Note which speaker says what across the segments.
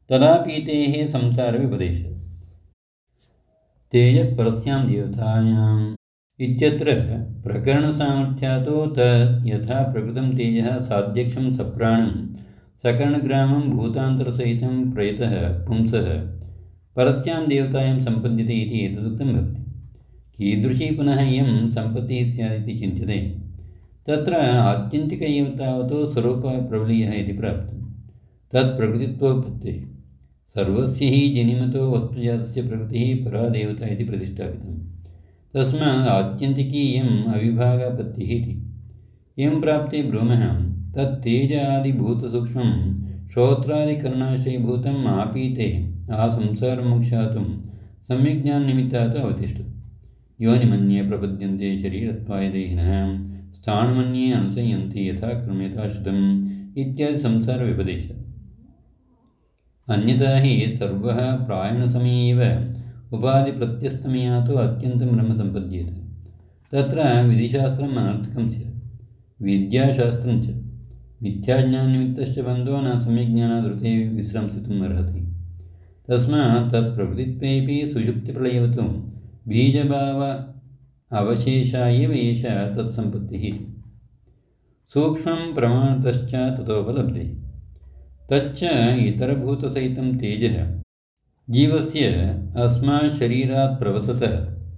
Speaker 1: तदा पीतेः संसारव्यपदेशः। तेजः परस्यां देवतायाम् इत्यत्र प्रकरणसामर्थ्यातो तत् यथा प्रकृतं तेजः साध्यक्षं सप्राणं सकरणग्रामं भूतान्तरसहितं प्रयतः पुंसः परस्यां देवतायां सम्पद्यते इति एतदुक्तं भवति। कीदृशी पुनः इयं सम्पत्तिः स्यादिति चिन्त्यते। तत्र आत्यन्तिक एव तावत् स्वरूपप्रबलीयः इति प्राप्तं। तत्प्रकृतित्वोपत्तेः सर्वस्य हि जनिमतो वस्तुजातस्य प्रकृतिः परा देवता इति प्रतिष्ठापितं। तस्मात् आत्यन्तिकी इयम् अविभागापत्तिः इति। एवं प्राप्ते ब्रूमः तत्तेजादिभूतसूक्ष्मं श्रोत्रादिकर्णाशयभूतम् आपीते संसारमोक्षातुं सम्यग्ज्ञाननिमित्तात् अवतिष्ठति। योनिमन्ये प्रपद्यन्ते शरीरत्वाय देहिनः स्थाणुमन्ये अनुसयन्ति यथा क्रम यथा श्रुतम् इत्यादि संसारव्यपदेशः। अन्यथा हि सर्वः प्रायणसमये एव उपाधिप्रत्यस्तमयातो अत्यन्तं ब्रह्म सम्पद्येते। तत्र विधिशास्त्रम् अनर्थकं स्यात्, विद्याशास्त्रं च। मिथ्याज्ञाननिमित्तश्च बन्धो न सम्यग्ज्ञानादृते विश्रंसितुम् अर्हति। तस्मात् तत्प्रकृतित्वेऽपि सुषुप्तिप्रलयवतो बीजभाव अवशेषा एव एषा तत्सम्पत्तिः इति। सूक्ष्मं प्रमाणतश्च ततोपलब्धे। तच्च इतरभूतसहितं तेजः जीवस्य अस्मात् शरीरात् प्रवसतः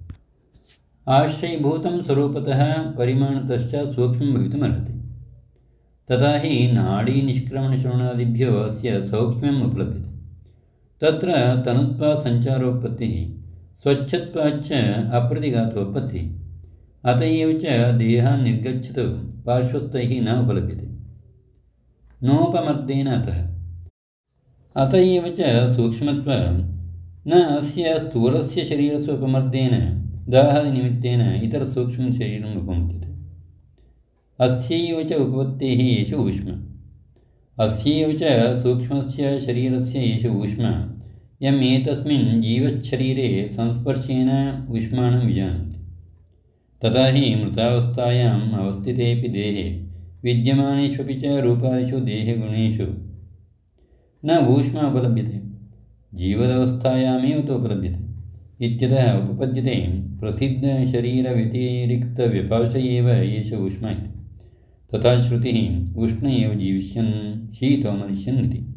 Speaker 1: आश्रयभूतं स्वरूपतः परिमाणतश्च सूक्ष्मं भवितुमर्हति। तथा हि नाडीनिष्क्रमणश्रवणादिभ्यो अस्य सौक्ष्म्यम् उपलभ्यते। तत्र तनुत्वासञ्चारोत्पत्तिः स्वच्छत्वाच्च अप्रतिघातोत्पत्तिः। अत एव च देहान् निर्गच्छतु पार्श्वस्थैः न उपलभ्यते नोपमर्देन अत एव च सूक्ष्मत्वं न अस्य स्थूलस्य शरीरस्य उपमर्देन दाहादिनिमित्तेन इतरसूक्ष्मं शरीरम् उपमुच्यते। अस्यैव च उपपत्तेः एष ऊष्म। अस्यैव च सूक्ष्मस्य शरीरस्य एष ऊष्म यम् एतस्मिन् जीवच्छरीरे संस्पर्शेन ऊष्माणं विजानन्ति। तथा हि मृतावस्थायाम् अवस्थितेऽपि देहे विद्यमानेष्वपि च रूपादिषु देहगुणेषु न ऊष्म उपलभ्यते, जीवदवस्थायामेव तु उपलभ्यते इत्यतः उपपद्यते प्रसिद्धशरीरव्यतिरिक्तव्यपाश एव एष ऊष्म इति। तथा श्रुतिः उष्ण एव जीविष्यन् शीतो मरिष्यन् इति।